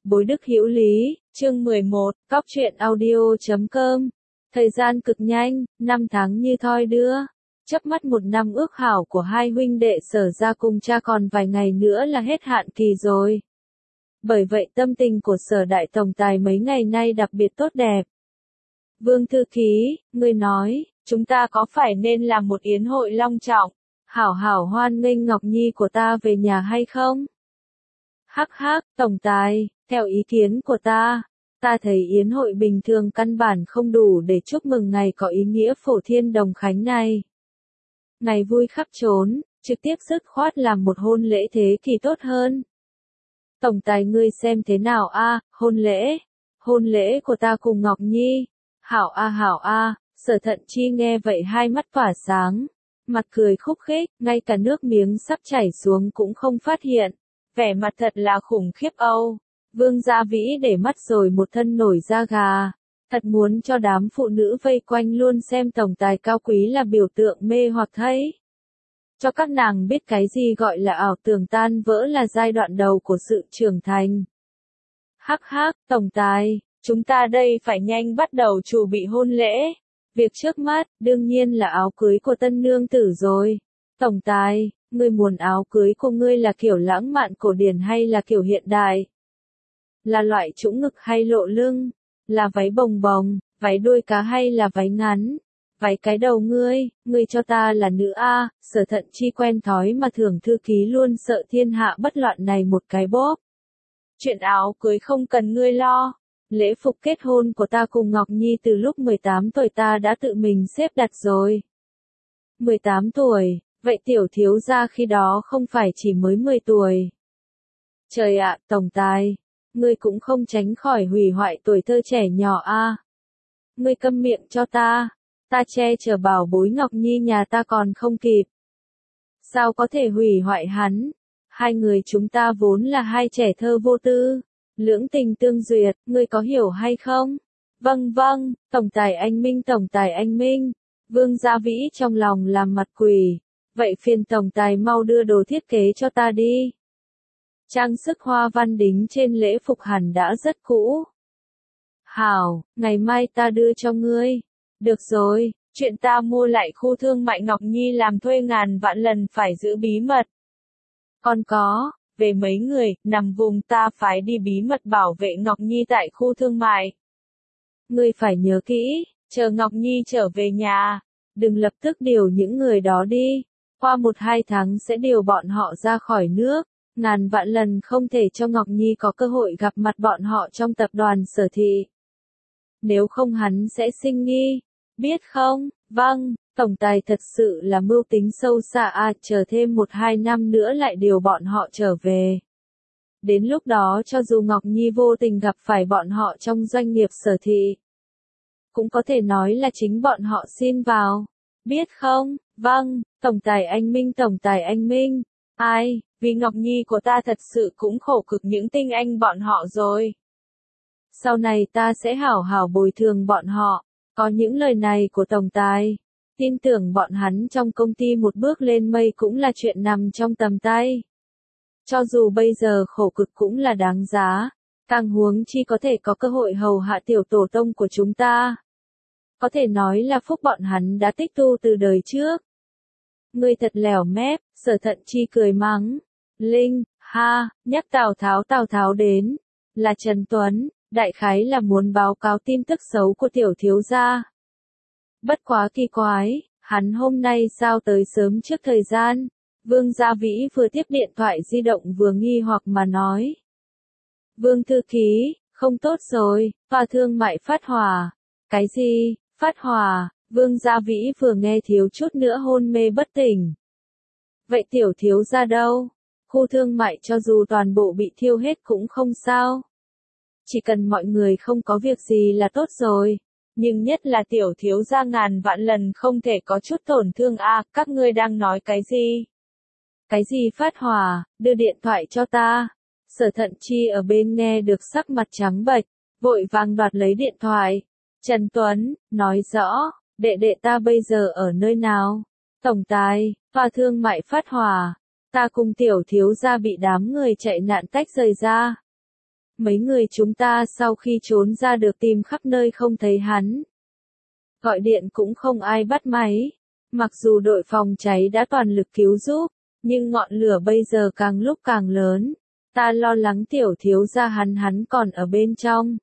Bối Đức Hữu Lý, chương 11, Cóc truyện audio.com. Thời gian cực nhanh, 5 tháng như thoi đưa. Chớp mắt 1 năm ước hảo của hai huynh đệ Sở ra cùng cha còn vài ngày nữa là hết hạn kỳ rồi. Bởi vậy tâm tình của Sở đại tổng tài mấy ngày nay đặc biệt tốt đẹp. Vương thư ký, người nói, chúng ta có phải nên làm một yến hội long trọng, hảo hảo hoan nghênh Ngọc Nhi của ta về nhà hay không? Hắc hắc, tổng tài, theo ý kiến của ta thấy yến hội bình thường căn bản không đủ để chúc mừng ngày có ý nghĩa phổ thiên đồng khánh này. Ngày vui khắp trốn, trực tiếp dứt khoát làm một hôn lễ thế thì tốt hơn. Tổng tài ngươi xem thế nào a, hôn lễ của ta cùng Ngọc Nhi. Hảo a, Sở Thận Chi nghe vậy hai mắt tỏa sáng, mặt cười khúc khích, ngay cả nước miếng sắp chảy xuống cũng không phát hiện. Vẻ mặt thật là khủng khiếp âu. Vương Gia Vĩ để mắt rồi một thân nổi da gà. Thật muốn cho đám phụ nữ vây quanh luôn xem tổng tài cao quý là biểu tượng mê hoặc thấy. Cho các nàng biết cái gì gọi là ảo tưởng tan vỡ là giai đoạn đầu của sự trưởng thành. Hắc hắc, tổng tài, chúng ta đây phải nhanh bắt đầu chuẩn bị hôn lễ. Việc trước mắt, đương nhiên là áo cưới của tân nương tử rồi. Tổng tài, ngươi muốn áo cưới của ngươi là kiểu lãng mạn cổ điển hay là kiểu hiện đại? Là loại trũng ngực hay lộ lưng? Là váy bồng bồng, váy đuôi cá hay là váy ngắn? Váy cái đầu ngươi cho ta là nữ a. Sở Thận Chi quen thói mà Thưởng thư ký luôn sợ thiên hạ bất loạn này một cái bóp. Chuyện áo cưới không cần ngươi lo. Lễ phục kết hôn của ta cùng Ngọc Nhi từ lúc 18 tuổi ta đã tự mình xếp đặt rồi. 18 tuổi, vậy tiểu thiếu gia khi đó không phải chỉ mới 10 tuổi. Trời ạ, tổng tài, ngươi cũng không tránh khỏi hủy hoại tuổi thơ trẻ nhỏ a. Ngươi câm miệng cho ta che chở bảo bối Ngọc Nhi nhà ta còn không kịp. Sao có thể hủy hoại hắn? Hai người chúng ta vốn là hai trẻ thơ vô tư. Lưỡng tình tương duyệt, ngươi có hiểu hay không? Vâng, tổng tài anh Minh. Vương Gia Vĩ trong lòng làm mặt quỷ. Vậy phiền tổng tài mau đưa đồ thiết kế cho ta đi. Trang sức hoa văn đính trên lễ phục hẳn đã rất cũ. Hảo, ngày mai ta đưa cho ngươi. Được rồi, chuyện ta mua lại khu thương mại Ngọc Nhi làm thuê ngàn vạn lần phải giữ bí mật. Còn có, về mấy người, nằm vùng ta phải đi bí mật bảo vệ Ngọc Nhi tại khu thương mại. Ngươi phải nhớ kỹ, chờ Ngọc Nhi trở về nhà, đừng lập tức điều những người đó đi. Qua 1-2 tháng sẽ điều bọn họ ra khỏi nước, ngàn vạn lần không thể cho Ngọc Nhi có cơ hội gặp mặt bọn họ trong tập đoàn Sở thị. Nếu không hắn sẽ sinh nghi, biết không? Vâng, tổng tài thật sự là mưu tính sâu xa à, chờ thêm 1-2 năm nữa lại điều bọn họ trở về. Đến lúc đó cho dù Ngọc Nhi vô tình gặp phải bọn họ trong doanh nghiệp Sở thị, cũng có thể nói là chính bọn họ xin vào. Biết không? Vâng, tổng tài anh Minh. Ai, vì Ngọc Nhi của ta thật sự cũng khổ cực những tinh anh bọn họ rồi. Sau này ta sẽ hảo hảo bồi thường bọn họ. Có những lời này của tổng tài, tin tưởng bọn hắn trong công ty một bước lên mây cũng là chuyện nằm trong tầm tay. Cho dù bây giờ khổ cực cũng là đáng giá, càng huống chi có thể có cơ hội hầu hạ tiểu tổ tông của chúng ta. Có thể nói là phúc bọn hắn đã tích tu từ đời trước. Ngươi thật lẻo mép, Sở Thận Chi cười mắng. Linh, ha, nhắc Tào Tháo đến, là Trần Tuấn. Đại khái là muốn báo cáo tin tức xấu của tiểu thiếu gia. Bất quá kỳ quái, hắn hôm nay sao tới sớm trước thời gian? Vương Gia Vĩ vừa tiếp điện thoại di động vừa nghi hoặc mà nói. Vương thư ký, không tốt rồi, tòa thương mại phát hỏa. Cái gì, phát hỏa? Vương Gia Vĩ vừa nghe thiếu chút nữa hôn mê bất tỉnh. Vậy tiểu thiếu gia đâu? Khu thương mại cho dù toàn bộ bị thiêu hết cũng không sao. Chỉ cần mọi người không có việc gì là tốt rồi. Nhưng nhất là tiểu thiếu gia ngàn vạn lần không thể có chút tổn thương a. Các ngươi đang nói cái gì? Cái gì phát hỏa, đưa điện thoại cho ta. Sở Thận Chi ở bên nghe được sắc mặt trắng bệch, vội vàng đoạt lấy điện thoại. Trần Tuấn, nói rõ, đệ ta bây giờ ở nơi nào? Tổng tài, tòa thương mại phát hỏa. Ta cùng tiểu thiếu gia bị đám người chạy nạn tách rời ra. Mấy người chúng ta sau khi trốn ra được tìm khắp nơi không thấy hắn. Gọi điện cũng không ai bắt máy. Mặc dù đội phòng cháy đã toàn lực cứu giúp, nhưng ngọn lửa bây giờ càng lúc càng lớn. Ta lo lắng tiểu thiếu gia hắn còn ở bên trong.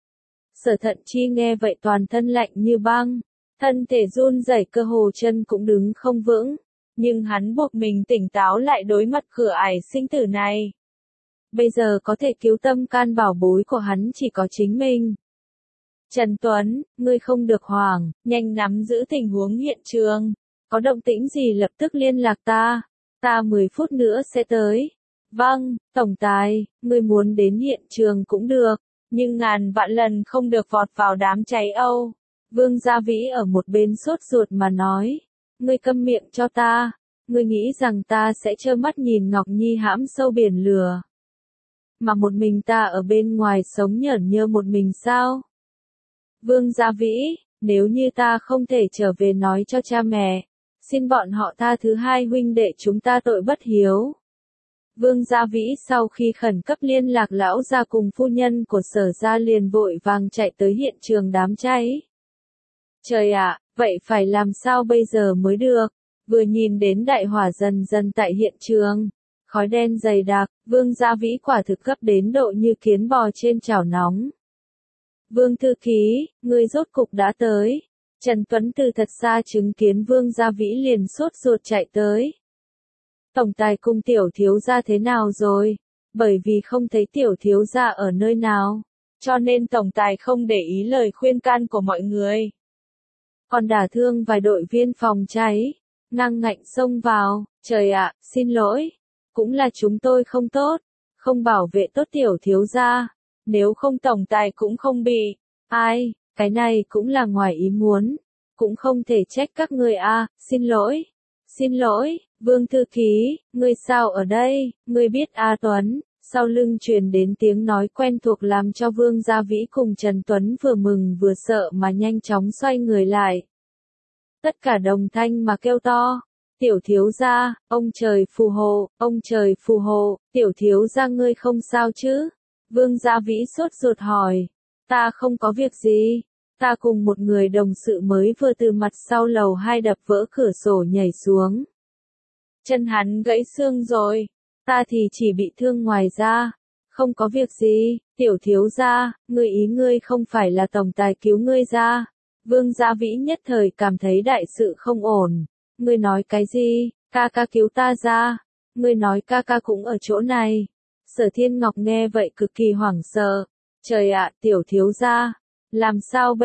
Sở Thận Chi nghe vậy toàn thân lạnh như băng, thân thể run rẩy cơ hồ chân cũng đứng không vững, nhưng hắn buộc mình tỉnh táo lại đối mặt cửa ải sinh tử này. Bây giờ có thể cứu tâm can bảo bối của hắn chỉ có chính mình. Trần Tuấn, ngươi không được hoảng, nhanh nắm giữ tình huống hiện trường. Có động tĩnh gì lập tức liên lạc ta. Ta 10 phút nữa sẽ tới. Vâng, tổng tài, ngươi muốn đến hiện trường cũng được, nhưng ngàn vạn lần không được vọt vào đám cháy Âu. Vương Gia Vĩ ở một bên sốt ruột mà nói. Ngươi câm miệng cho ta. Ngươi nghĩ rằng ta sẽ trơ mắt nhìn Ngọc Nhi hãm sâu biển lửa. Mà một mình ta ở bên ngoài sống nhởn nhơ một mình sao? Vương Gia Vĩ, nếu như ta không thể trở về nói cho cha mẹ, xin bọn họ tha thứ hai huynh đệ chúng ta tội bất hiếu. Vương Gia Vĩ sau khi khẩn cấp liên lạc lão gia cùng phu nhân của Sở gia liền vội vàng chạy tới hiện trường đám cháy. Trời ạ, vậy phải làm sao bây giờ mới được? Vừa nhìn đến đại hỏa dần dần tại hiện trường, khói đen dày đặc, Vương Gia Vĩ quả thực gấp đến độ như kiến bò trên chảo nóng. Vương thư ký, ngươi rốt cục đã tới. Trần Tuấn từ thật xa chứng kiến Vương Gia Vĩ liền sốt ruột chạy tới. Tổng tài cùng tiểu thiếu gia thế nào rồi? Bởi vì không thấy tiểu thiếu gia ở nơi nào, cho nên tổng tài không để ý lời khuyên can của mọi người. Còn đả thương vài đội viên phòng cháy, năng ngạnh xông vào, trời ạ, xin lỗi, cũng là chúng tôi không tốt, không bảo vệ tốt tiểu thiếu gia, nếu không tổng tài cũng không bị. Ai, cái này cũng là ngoài ý muốn, cũng không thể trách các người a, xin lỗi, Vương thư ký, ngươi sao ở đây, ngươi biết A Tuấn, sau lưng truyền đến tiếng nói quen thuộc làm cho Vương Gia Vĩ cùng Trần Tuấn vừa mừng vừa sợ mà nhanh chóng xoay người lại. Tất cả đồng thanh mà kêu to, tiểu thiếu gia, ông trời phù hộ, tiểu thiếu gia ngươi không sao chứ? Vương Gia Vĩ sốt ruột hỏi, ta không có việc gì, ta cùng một người đồng sự mới vừa từ mặt sau lầu 2 đập vỡ cửa sổ nhảy xuống. Chân hắn gãy xương rồi, ta thì chỉ bị thương ngoài da, không có việc gì, tiểu thiếu gia, ngươi không phải là tổng tài cứu ngươi ra. Vương Gia Vĩ nhất thời cảm thấy đại sự không ổn, ngươi nói cái gì, ca ca cứu ta ra, ngươi nói ca ca cũng ở chỗ này. Sở Thiên Ngọc nghe vậy cực kỳ hoảng sợ, trời ạ, tiểu thiếu gia, làm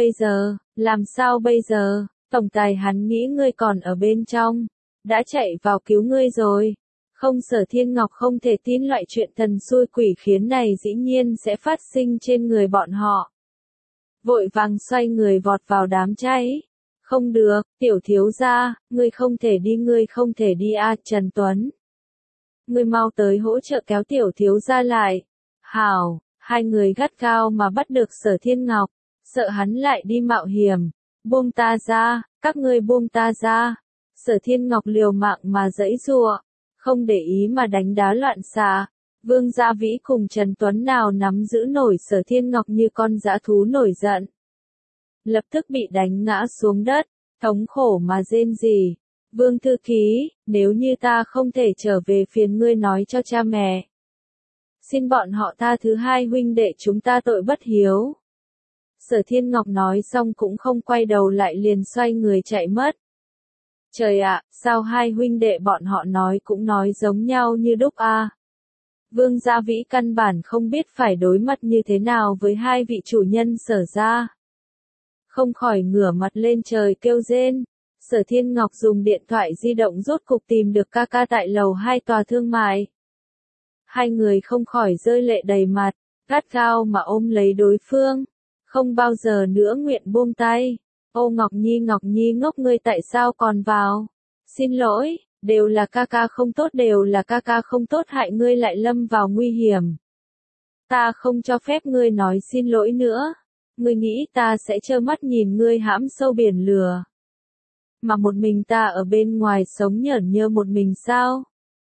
sao bây giờ, tổng tài hắn nghĩ ngươi còn ở bên trong, đã chạy vào cứu ngươi rồi. Không, Sở Thiên Ngọc không thể tin loại chuyện thần xui quỷ khiến này dĩ nhiên sẽ phát sinh trên người bọn họ. Vội vàng xoay người vọt vào đám cháy. Không được, tiểu thiếu gia, ngươi không thể đi a, Trần Tuấn. Ngươi mau tới hỗ trợ kéo tiểu thiếu gia lại. Hảo, hai người gắt gao mà bắt được Sở Thiên Ngọc, sợ hắn lại đi mạo hiểm. Buông ta ra, các ngươi buông ta ra. Sở Thiên Ngọc liều mạng mà giãy giụa, không để ý mà đánh đá loạn xạ. Vương Gia Vĩ cùng Trần Tuấn nào nắm giữ nổi Sở Thiên Ngọc như con dã thú nổi giận. Lập tức bị đánh ngã xuống đất, thống khổ mà rên rỉ. Vương thư ký, nếu như ta không thể trở về phiền ngươi nói cho cha mẹ. Xin bọn họ tha thứ hai huynh đệ chúng ta tội bất hiếu. Sở Thiên Ngọc nói xong cũng không quay đầu lại liền xoay người chạy mất. Trời ạ, sao hai huynh đệ bọn họ nói cũng nói giống nhau như đúc a. Vương Gia Vĩ căn bản không biết phải đối mặt như thế nào với hai vị chủ nhân Sở gia. Không khỏi ngửa mặt lên trời kêu rên. Sở Thiên Ngọc dùng điện thoại di động rốt cục tìm được ca ca tại lầu 2 tòa thương mại. Hai người không khỏi rơi lệ đầy mặt, gắt gao mà ôm lấy đối phương, không bao giờ nữa nguyện buông tay. Ô Ngọc Nhi ngốc, ngươi tại sao còn vào? Xin lỗi, đều là ca ca không tốt hại ngươi lại lâm vào nguy hiểm. Ta không cho phép ngươi nói xin lỗi nữa. Ngươi nghĩ ta sẽ trơ mắt nhìn ngươi hãm sâu biển lửa, mà một mình ta ở bên ngoài sống nhởn nhơ một mình sao?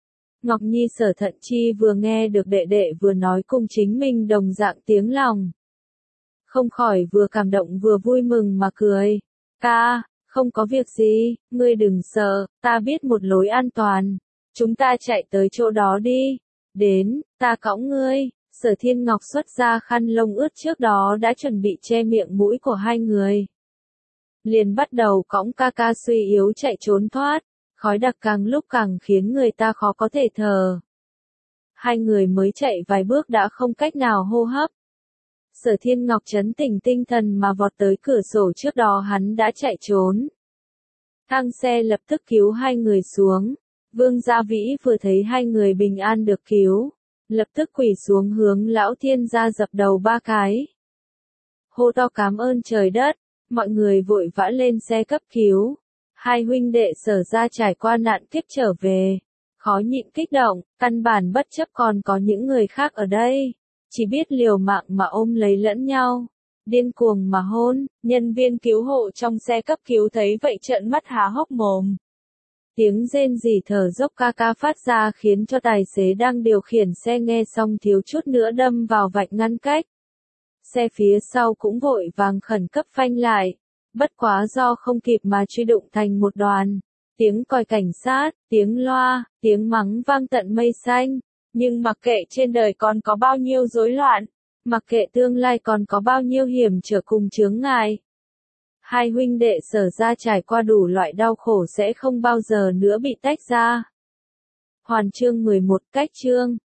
Ngọc Nhi Sở Thận Chi vừa nghe được đệ đệ vừa nói cùng chính mình đồng dạng tiếng lòng. Không khỏi vừa cảm động vừa vui mừng mà cười. Ca, không có việc gì, ngươi đừng sợ, ta biết một lối an toàn. Chúng ta chạy tới chỗ đó đi. Đến, ta cõng ngươi. Sở Thiên Ngọc xuất ra khăn lông ướt trước đó đã chuẩn bị che miệng mũi của hai người. Liền bắt đầu cõng ca ca suy yếu chạy trốn thoát. Khói đặc càng lúc càng khiến người ta khó có thể thở. Hai người mới chạy vài bước đã không cách nào hô hấp. Sở Thiên Ngọc trấn tĩnh tinh thần mà vọt tới cửa sổ trước đó hắn đã chạy trốn. Thang xe lập tức cứu hai người xuống. Vương Gia Vĩ vừa thấy hai người bình an được cứu, lập tức quỳ xuống hướng Lão Thiên gia dập đầu ba cái. Hô to cảm ơn trời đất, mọi người vội vã lên xe cấp cứu. Hai huynh đệ Sở ra trải qua nạn kiếp trở về, khó nhịn kích động, căn bản bất chấp còn có những người khác ở đây, chỉ biết liều mạng mà ôm lấy lẫn nhau, điên cuồng mà hôn. Nhân viên cứu hộ trong xe cấp cứu thấy vậy trợn mắt há hốc mồm. Tiếng rên rỉ thở dốc ca ca phát ra khiến cho tài xế đang điều khiển xe nghe xong thiếu chút nữa đâm vào vạch ngăn cách. Xe phía sau cũng vội vàng khẩn cấp phanh lại. Bất quá do không kịp mà truy đụng thành một đoàn. Tiếng còi cảnh sát, tiếng loa, tiếng mắng vang tận mây xanh. Nhưng mặc kệ trên đời còn có bao nhiêu rối loạn, mặc kệ tương lai còn có bao nhiêu hiểm trở cùng chướng ngại. Hai huynh đệ Sở ra trải qua đủ loại đau khổ sẽ không bao giờ nữa bị tách ra. Hoàn chương 11 cách chương.